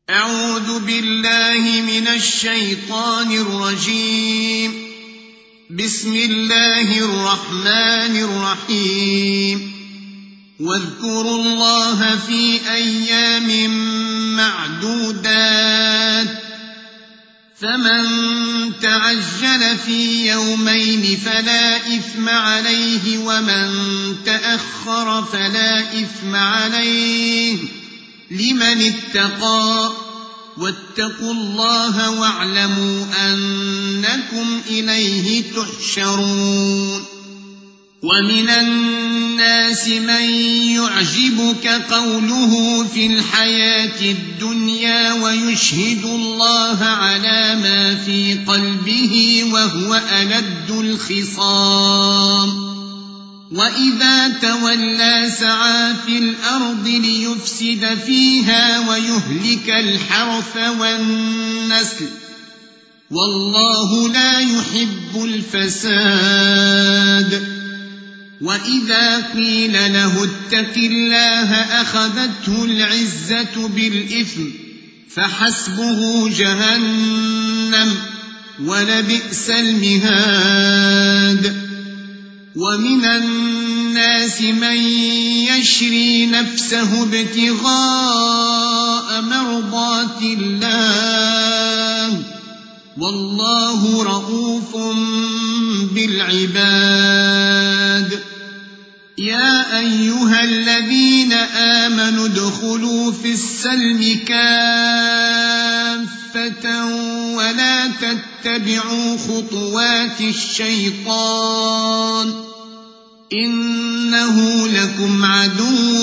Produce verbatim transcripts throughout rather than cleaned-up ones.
أعوذ بالله من الشيطان الرجيم. بسم الله الرحمن الرحيم. واذكروا الله في أيام معدودات، فمن تعجل في يومين فلا إثم عليه، ومن تأخر فلا إثم عليه، لمن اتقى. واتقوا الله واعلموا أنكم إليه تحشرون. ومن الناس من يعجبك قوله في الحياة الدنيا ويشهد الله على ما في قلبه وهو ألد الخصام، وإذا تولى سعى في الأرض ليفسد فيها ويهلك الحرث والنسل، والله لا يحب الفساد. وإذا قيل له اتق الله أخذته العزة بالإثم، فحسبه جهنم ولبئس المهاد. ومن الناس من يشري نفسه ابتغاء مرضات الله، والله رءوف بالعباد. يا أيها الذين آمنوا ادخلوا في السلم كافة ولا تتبعوا خطوات الشيطان، إنه لكم عدو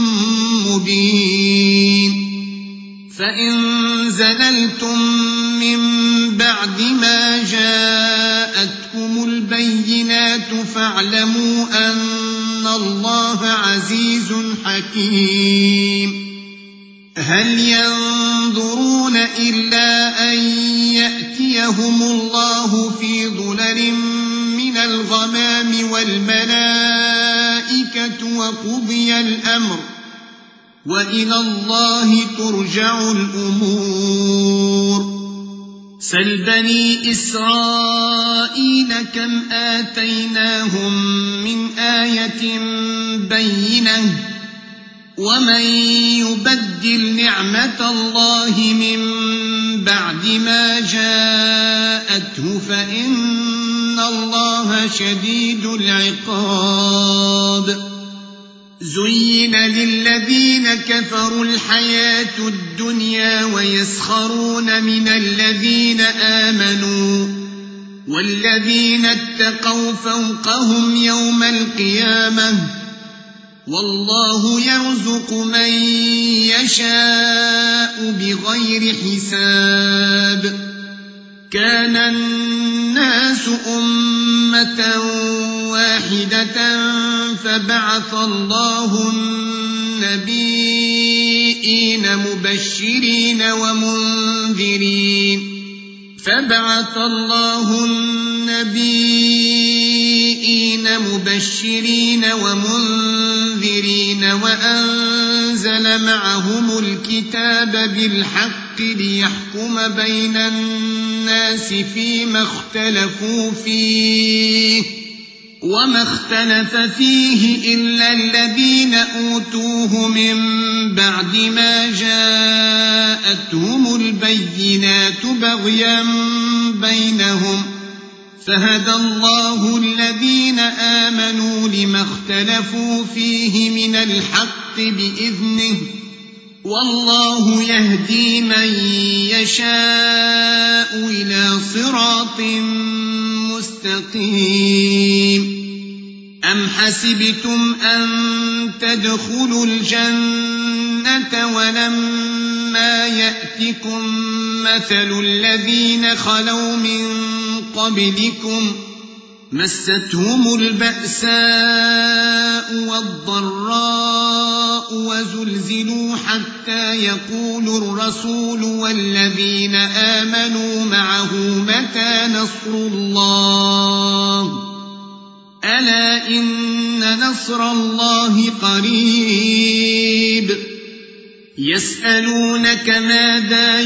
مبين. فإن زللتم من بعد ما جاءتكم البينات فاعلموا أن الله عزيز حكيم. هل ينظرون إلا أن يأتيهم الله في ظلل من الغمام والملائكة وقضي الأمر، وإلى الله ترجع الأمور. سل بني إسرائيل كم آتيناهم من آية بينة، ومن يبدل نعمة الله من بعد ما جاءته فإن الله شديد العقاب. زين للذين كفروا الحياة الدنيا ويسخرون من الذين آمنوا، والذين اتقوا فوقهم يوم القيامة، والله يرزق من يشاء بغير حساب. كان الناس أمة واحدة فبعث الله النبيين مبشرين ومنذرين فبعث الله النبيين مبشرين ومنذرين وأنزل معهم الكتاب بالحق ليحكم بين الناس فيما اختلفوا فيه، وما اختلف فيه إلا الذين أوتوه من بعد ما جاءتهم البينات بغيا بينهم، فهدى الله الذين آمنوا لما اختلفوا فيه من الحق بإذنه، والله يهدي من يشاء إلى صراط مستقيم. أم حسبتم أن تدخلوا الجنة ولما يأتكم مثل الذين خلوا من قبلكم مستهم البأساء والضراء وزلزلوا حتى يقول الرسول والذين آمنوا معه متى نصر الله، ألا إن نصر الله قريب. يسألونك ماذا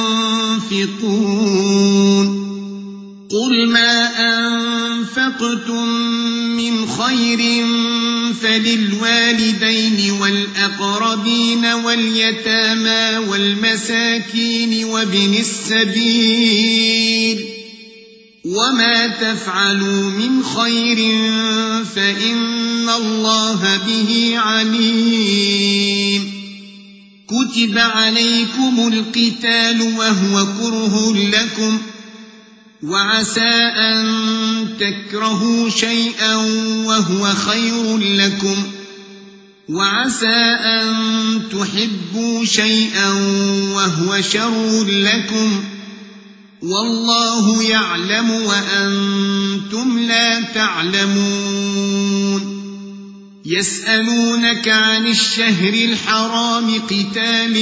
ينفقون قل ما أنفقتم من خير فللوالدين والأقربين واليتامى والمساكين وابن السبيل وما تفعلوا من خير فإن الله به عليم كتب عليكم القتال وهو كره لكم وعسى أن تكرهوا شيئا وهو خير لكم وعسى أن تحبوا شيئا وهو شر لكم والله يعلم وأنتم لا تعلمون يسألونك عن الشهر الحرام قتال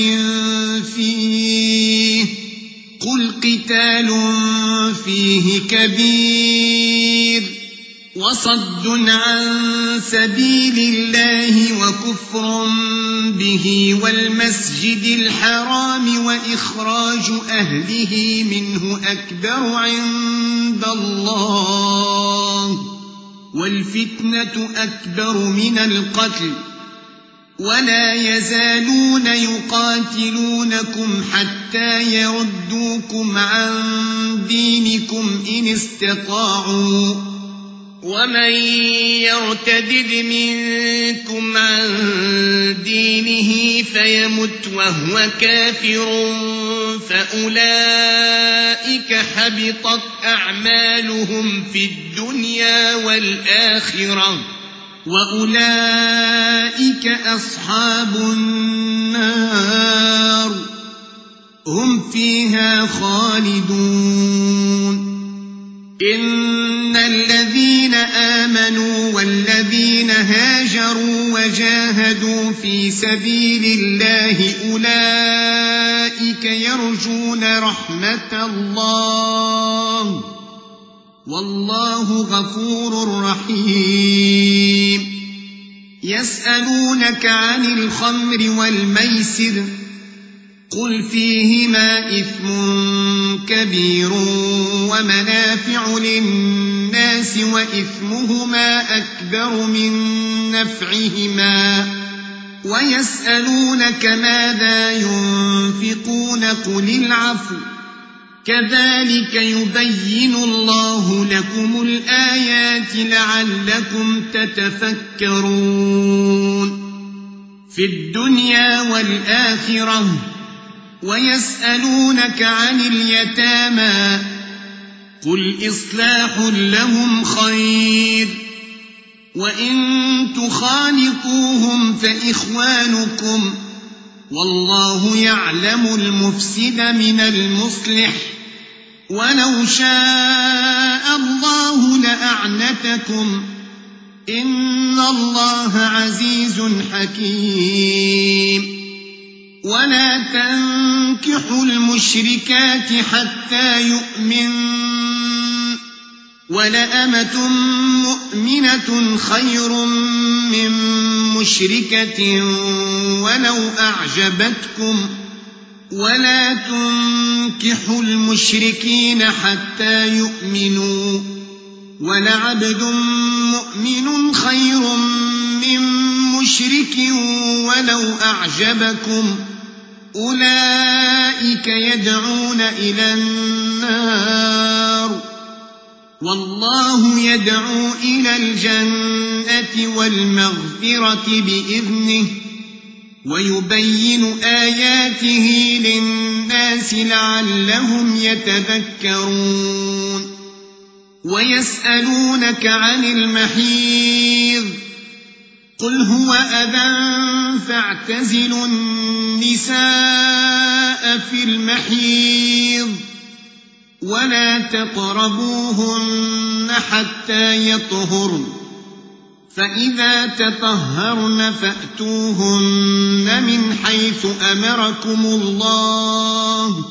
فيه قل قتال فيه كبير وصد عن سبيل الله وكفر به والمسجد الحرام وإخراج أهله منه أكبر عند الله والفتنة أكبر من القتل ولا يزالون يقاتلونكم حتى يردوكم عن دينكم إن استطاعوا ومن يرتدد منكم عن دينه فيمت وهو كافر فأولئك حبطت أعمالهم في الدنيا والآخرة وأولئك أصحاب النار هم فيها خالدون إن الذين آمنوا والذين هاجروا وجاهدوا في سبيل الله أولئك يرجون رحمة الله والله غفور رحيم يسألونك عن الخمر والميسر قل فيهما إثم كبير ومنافع للناس وإثمهما أكبر من نفعهما ويسألونك ماذا ينفقون قل العفو كذلك يبين الله لكم الآيات لعلكم تتفكرون في الدنيا والآخرة ويسألونك عن اليتامى قل إصلاح لهم خير وإن تخالطوهم فإخوانكم والله يعلم المفسد من المصلح ولو شاء الله لأعنتكم إن الله عزيز حكيم ولا تنكحوا المشركات حتى يؤمن ولأمة مؤمنة خير من مشركة ولو أعجبتكم ولا تنكحوا المشركين حتى يؤمنوا ولعبد مؤمن خير من مشرك ولو أعجبكم أولئك يدعون إلى النار والله يدعو إلى الجنة والمغفرة بإذنه ويبين آياته للناس لعلهم يتذكرون ويسألونك عن المحيض قل هو أذى فاعتزلوا النساء في المحيض ولا تقربوهن حتى يطهرن فإذا تطهرن فأتوهن من حيث أمركم الله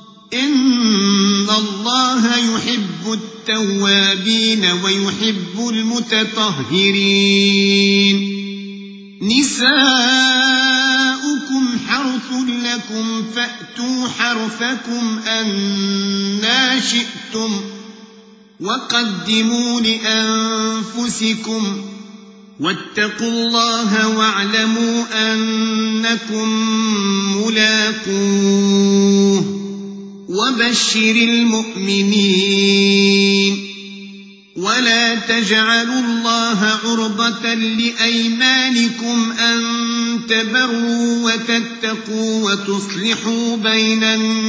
إن الله يحب التوابين ويحب المتطهرين نساؤكم حرث لكم فأتوا حرثكم أنى شئتم وقدموا لأنفسكم واتقوا الله واعلموا أنكم ملاقوه وبشر المؤمنين ولا تجعلوا الله عرضة لأيمانكم أن تبروا وتتقوا وتصلحوا بين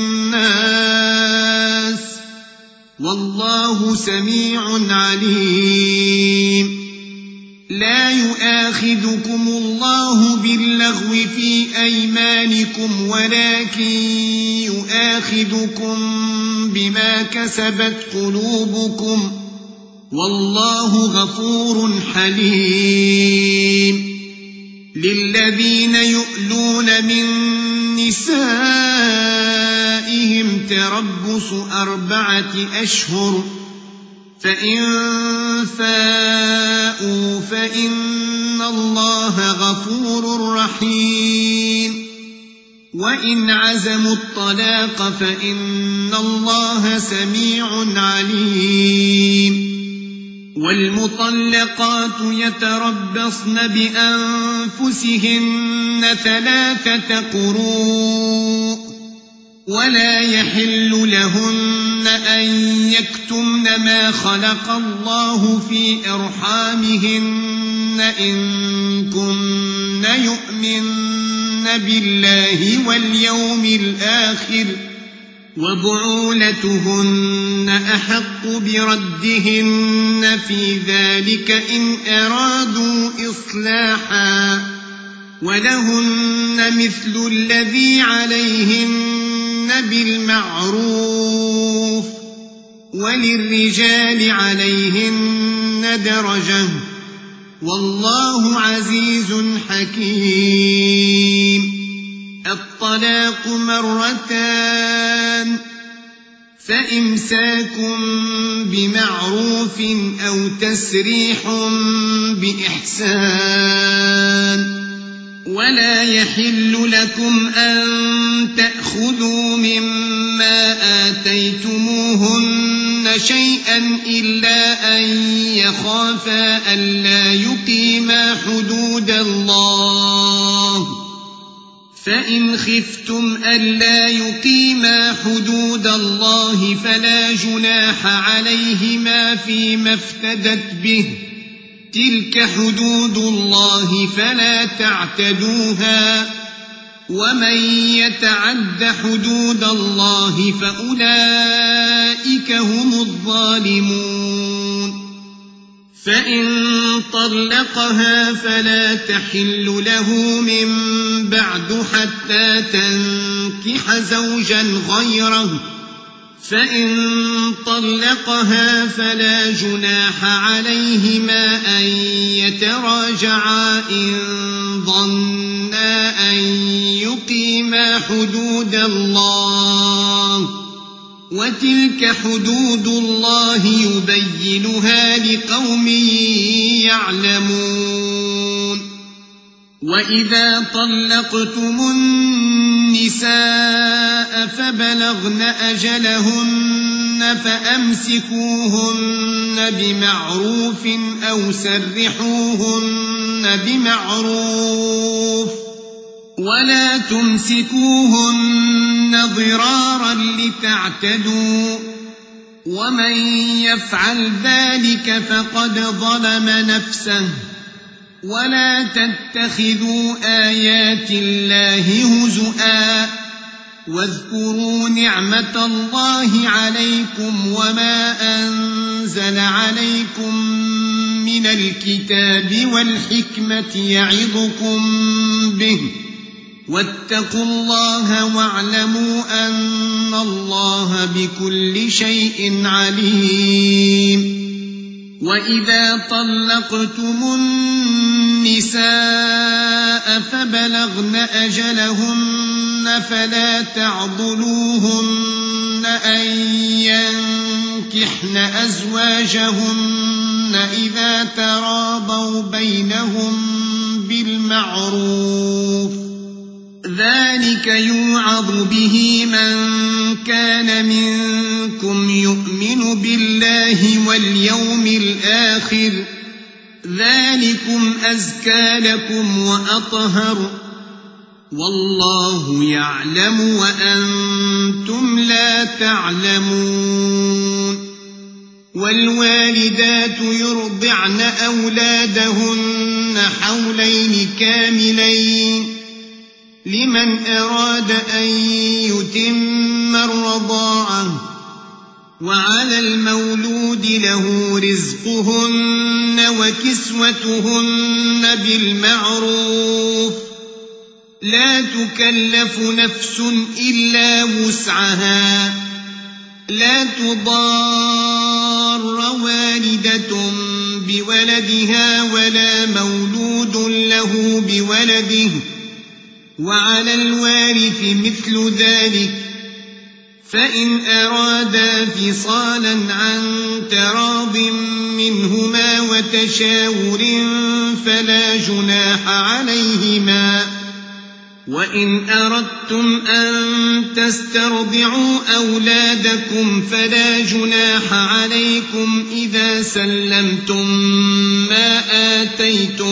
الناس والله سميع عليم لا يؤاخذكم الله باللغو في أيمانكم ولكن يؤاخذكم بما كسبت قلوبكم والله غفور حليم للذين يؤلون من نسائهم تربص أربعة أشهر فإن فاءوا فإن الله غفور رحيم وإن عزموا الطلاق فإن الله سميع عليم والمطلقات يتربصن بأنفسهن ثلاثة قروء ولا يحل لهن أن يكتمن ما خلق الله في أرحامهن إن كن يؤمن بالله واليوم الآخر وبعولتهن أحق بردهن في ذلك إن أرادوا إصلاحا ولهن مثل الذي عليهن بالمعروف وللرجال عليهن درجة والله عزيز حكيم الطلاق مرتان فإمساك بمعروف أو تسريح بإحسان ولا يحل لكم أن تأخذوا مما آتيتموهن شيئا إلا أن يخافا ألا يقيما حدود الله فإن خفتم ألا يقيما حدود الله فلا جناح عليهما فيما افتدت به تلك حدود الله فلا تعتدوها ومن يتعد حدود الله فأولئك هم الظالمون فإن طلقها فلا تحل له من بعد حتى تنكح زوجا غيره فإن طلقها فلا جناح عليهما أن يتراجعا إن ظنا أن يقيما حدود الله وتلك حدود الله يبينها لقوم يعلمون وإذا طلقتم النساء فبلغن أجلهن فأمسكوهن بمعروف أو سرحوهن بمعروف ولا تمسكوهن ضرارا لتعتدوا ومن يفعل ذلك فقد ظلم نفسه ولا تتخذوا آيات الله هزؤا واذكروا نعمة الله عليكم وما أنزل عليكم من الكتاب والحكمة يعظكم به واتقوا الله واعلموا أن الله بكل شيء عليم وإذا طلقتم النساء فبلغن أجلهن فلا تعضلوهن أن ينكحن أزواجهن إذا تراضوا بينهم بالمعروف ذلك يوعظ به من كان منكم يؤمن بالله واليوم الآخر ذلكم أزكى لكم وأطهر والله يعلم وأنتم لا تعلمون والوالدات يرضعن أولادهن حولين كاملين لمن أراد أن يتم الرضاعة وعلى المولود له رزقهن وكسوتهن بالمعروف لا تكلف نفس إلا وسعها لا تضار والدة بولدها ولا مولود له بولده وعلى الوارث مثل ذلك فإن أرادا فصالا عن تراض منهما وتشاور فلا جناح عليهما وإن أردتم أن تسترضعوا أولادكم فلا جناح عليكم إذا سلمتم ما آتيتم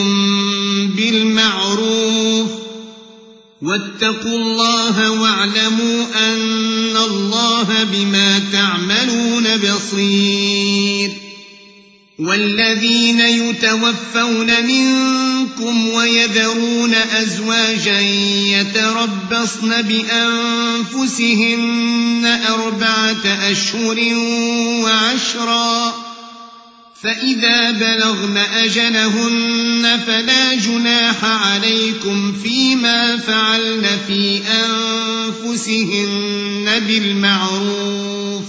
بالمعروف واتقوا الله واعلموا أن الله بما تعملون بصير والذين يتوفون منكم ويذرون أزواجا يتربصن بأنفسهن أربعة أشهر وعشرا فإذا بلغن أجلهن فلا جناح عليكم فيما فعلن في أنفسهن بالمعروف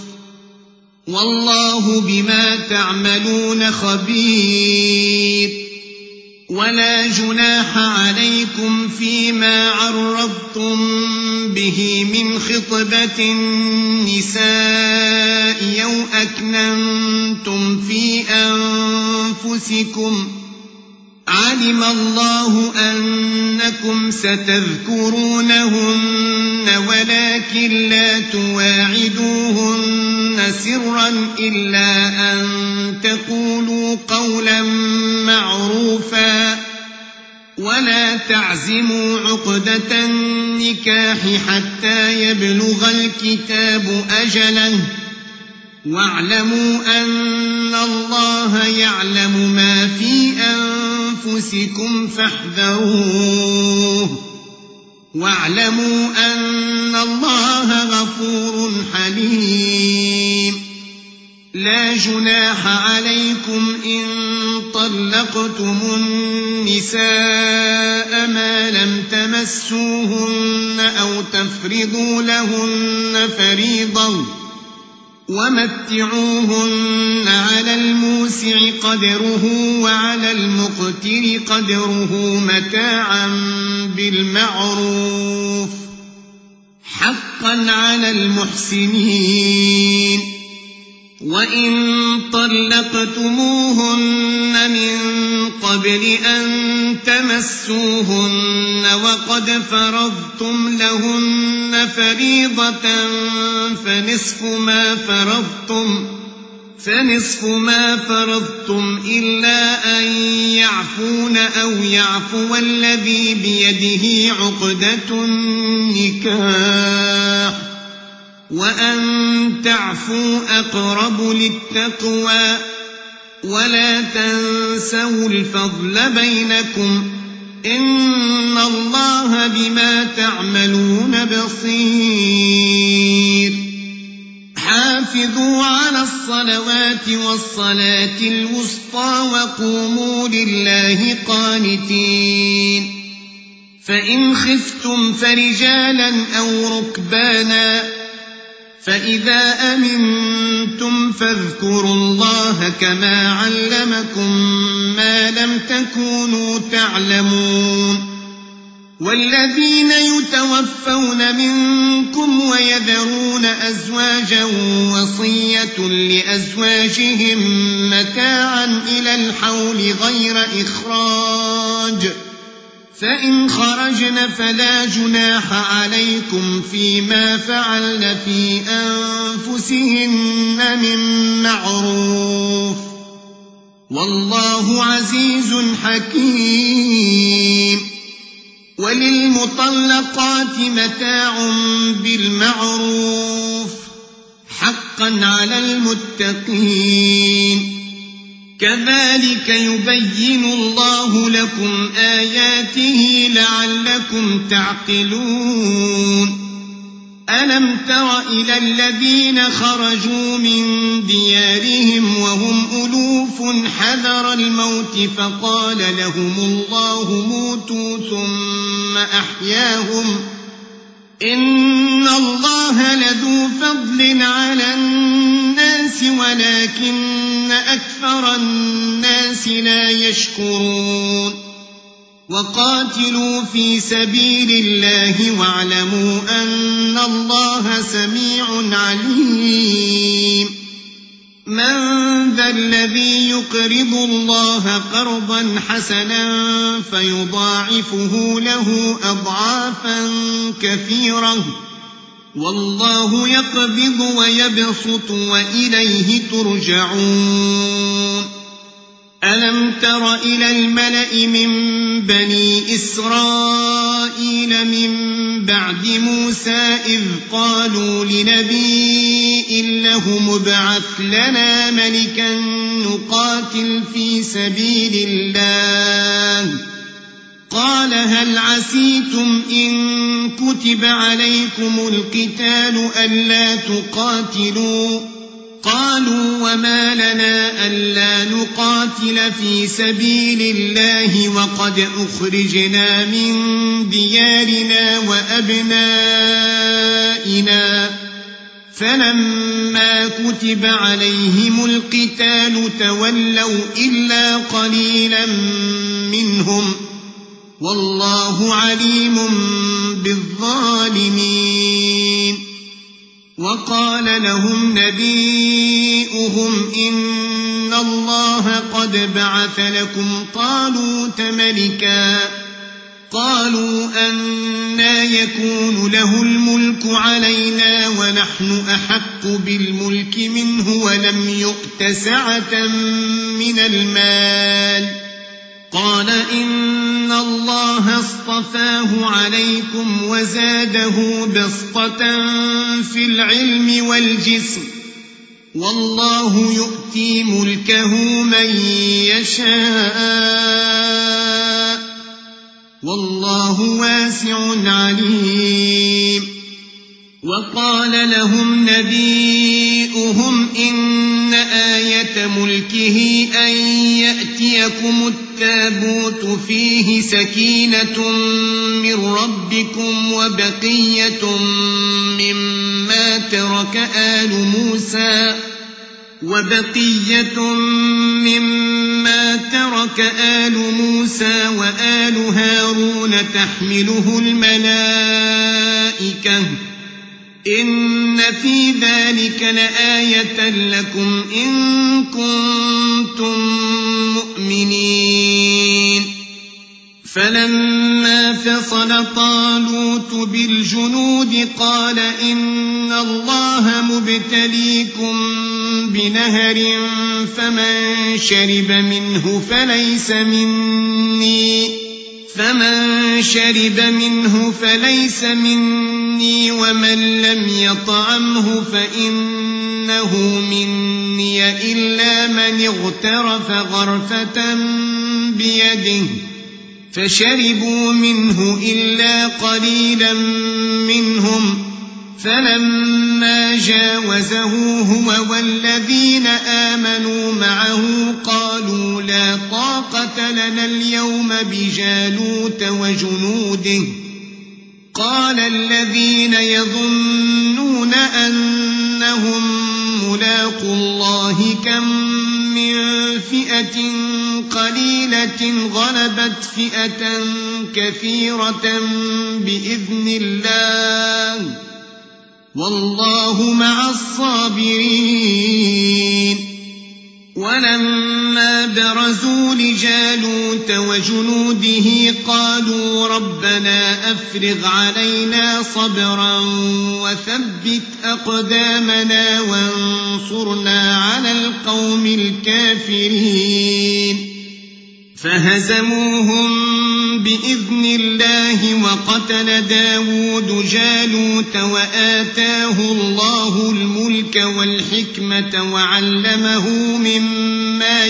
والله بما تعملون خبير ولا جناح عليكم فيما عرضتم به من خطبة النساء أو أكننتم في أنفسكم علم الله أنكم ستذكرونهن ولكن لا تواعدوهن سرا إلا أن تقولوا قولا معروفا ولا تعزموا عقدة النكاح حتى يبلغ الكتاب أجله واعلموا أن الله يعلم ما في أنفسكم فاحذروه واعلموا أن الله غفور حليم لا جناح عليكم إن طلقتم النساء ما لم تمسوهن أو تفرضوا لهن فريضة ومتعوهن على الموسع قدره وعلى المقتر قدره متاعا بالمعروف حقا على المحسنين وإن طلقتموهن من قبل أن تمسوهن وقد فرضتم لهن فريضة فنصف ما فرضتم فنصف ما فرضتم إلا أن يعفون أو يعفو الذي بيده عقدة النكاح وأن تعفوا أقرب للتقوى ولا تنسوا الفضل بينكم إن الله بما تعملون بصير حافظوا على الصلوات والصلاة الوسطى وقوموا لله قانتين فإن خفتم فرجالا أو ركبانا فإذا أمنتم فاذكروا الله كما علمكم ما لم تكونوا تعلمون والذين يتوفون منكم ويذرون أزواجا وصية لأزواجهم متاعا إلى الحول غير إخراج فإن خرجن فلا جناح عليكم فيما فعلن في أنفسهن من معروف والله عزيز حكيم. وللمطلقات متاع بالمعروف حقا على المتقين كذلك يبين الله لكم آياته لعلكم تعقلون. ألم تر إلى الذين خرجوا من ديارهم وهم ألوف حذر الموت فقال لهم الله موتوا ثم أحياهم إن الله لذو فضل على الناس ولكن أكثر الناس لا يشكرون. وقاتلوا في سبيل الله واعلموا أن الله سميع عليم. من ذا الذي يقرض الله قرضا حسنا فيضاعفه له أضعافا كثيرة والله يقبض ويبسط وإليه ترجعون. ألم تر إلى الملأ من بني إسرائيل من بعد موسى إذ قالوا لنبي له مبعث لنا ملكا نقاتل في سبيل الله قال هل عسيتم إن كتب عليكم القتال ألا تقاتلوا قالوا وما لنا ألا نقاتل في سبيل الله وقد أخرجنا من ديارنا وأبنائنا فلما كتب عليهم القتال تولوا إلا قليلا منهم والله عليم بالظالمين. وقال لهم نبيئهم إن الله قد بعث لكم طالوت ملكا قالوا أنى يكون له الملك علينا ونحن أحق بالملك منه ولم يؤت سعة من المال قال إن الله اصطفاه عليكم وزاده بسطة في العلم والجسم والله يؤتي ملكه من يشاء والله واسع عليم. وقال لهم نبيئهم إن آية ملكه أن يأتيكم التابوت فيه سكينة من ربكم وبقية مما ترك آل موسى وبقية مما ترك آل موسى وآل هارون تحمله الملائكة إن في ذلك لآية لكم إن كنتم مؤمنين. فلما فصل طالوت بالجنود قال إن الله مبتليكم بنهر فمن شرب منه فليس مني فمن شرب منه فليس مني ومن لم يطعمه فإنه مني إلا من اغترف غرفة بيده فشربوا منه إلا قليلا منهم فلما جاوزه هو والذين آمنوا معه قالوا لا طاقة لنا اليوم بجالوت وجنوده قال الذين يظنون أنهم ملاقو الله كم من فئة قليلة غلبت فئة كثيرة بإذن الله والله مع الصابرين. ولما برزوا لجالوت وجنوده قالوا ربنا أفرغ علينا صبرا وثبت أقدامنا وانصرنا على القوم الكافرين فهزموهم بإذن الله وقتل داود جالوت وآتاه الله الملك والحكمة وعلمه مما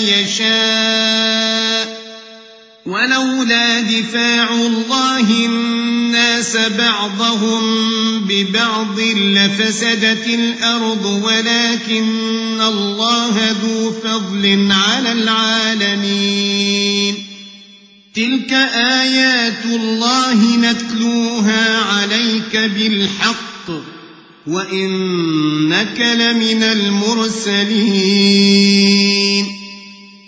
يشاء ولولا دفاع الله الناس بعضهم ببعض لفسدت الأرض ولكن الله ذو فضل على العالمين تلك آيات الله نتلوها عليك بالحق وإنك لمن المرسلين